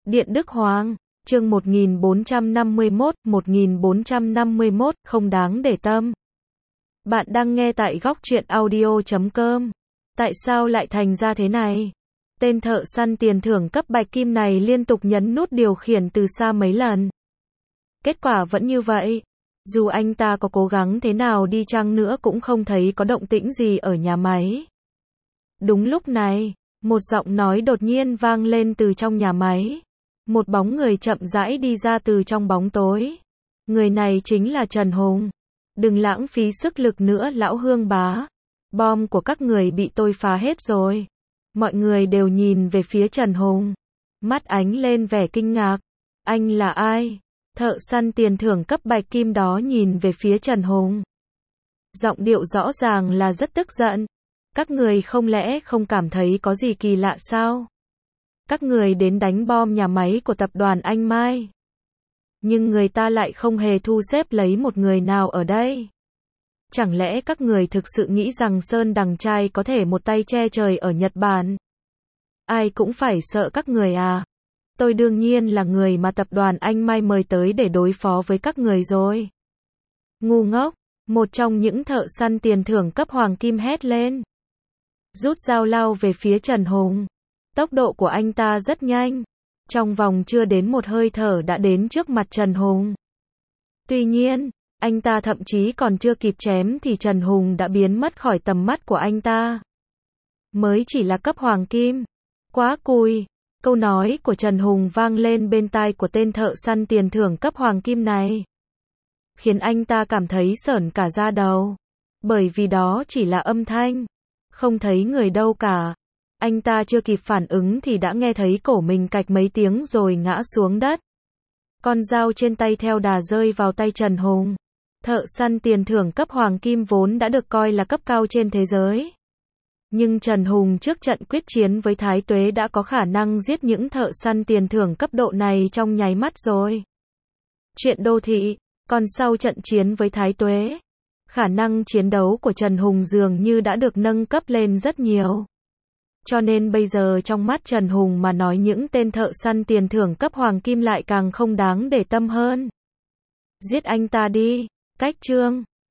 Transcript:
Điện Đức Hoàng, chương 1451, không đáng để tâm. Bạn đang nghe tại góc truyện audio.com. Tại sao lại thành ra thế này? Tên thợ săn tiền thưởng cấp bạch kim này liên tục nhấn nút điều khiển từ xa mấy lần. Kết quả vẫn như vậy. Dù anh ta có cố gắng thế nào đi chăng nữa cũng không thấy có động tĩnh gì ở nhà máy. Đúng lúc này, một giọng nói đột nhiên vang lên từ trong nhà máy. Một bóng người chậm rãi đi ra từ trong bóng tối. Người này chính là Trần Hùng. Đừng lãng phí sức lực nữa lão Hương bá. Bom của các người bị tôi phá hết rồi. Mọi người đều nhìn về phía Trần Hùng. Mắt ánh lên vẻ kinh ngạc. Anh là ai? Thợ săn tiền thưởng cấp bạch kim đó nhìn về phía Trần Hùng. Giọng điệu rõ ràng là rất tức giận. Các người không lẽ không cảm thấy có gì kỳ lạ sao? Các người đến đánh bom nhà máy của tập đoàn Anh Mai. Nhưng người ta lại không hề thu xếp lấy một người nào ở đây. Chẳng lẽ các người thực sự nghĩ rằng Sơn Đằng Trai có thể một tay che trời ở Nhật Bản? Ai cũng phải sợ các người à? Tôi đương nhiên là người mà tập đoàn Anh Mai mời tới để đối phó với các người rồi. Ngu ngốc, một trong những thợ săn tiền thưởng cấp hoàng kim hét lên. Rút dao lao về phía Trần Hùng. Tốc độ của anh ta rất nhanh. Trong vòng chưa đến một hơi thở đã đến trước mặt Trần Hùng. Tuy nhiên, anh ta thậm chí còn chưa kịp chém thì Trần Hùng đã biến mất khỏi tầm mắt của anh ta. Mới chỉ là cấp hoàng kim. Quá cùi. Câu nói của Trần Hùng vang lên bên tai của tên thợ săn tiền thưởng cấp hoàng kim này. Khiến anh ta cảm thấy sởn cả da đầu. Bởi vì đó chỉ là âm thanh. Không thấy người đâu cả. Anh ta chưa kịp phản ứng thì đã nghe thấy cổ mình cạch mấy tiếng rồi ngã xuống đất. Con dao trên tay theo đà rơi vào tay Trần Hùng. Thợ săn tiền thưởng cấp hoàng kim vốn đã được coi là cấp cao trên thế giới. Nhưng Trần Hùng trước trận quyết chiến với Thái Tuế đã có khả năng giết những thợ săn tiền thưởng cấp độ này trong nháy mắt rồi. Chuyện đô thị, còn sau trận chiến với Thái Tuế, khả năng chiến đấu của Trần Hùng dường như đã được nâng cấp lên rất nhiều. Cho nên bây giờ trong mắt Trần Hùng mà nói những tên thợ săn tiền thưởng cấp hoàng kim lại càng không đáng để tâm hơn. Giết anh ta đi, cách chương.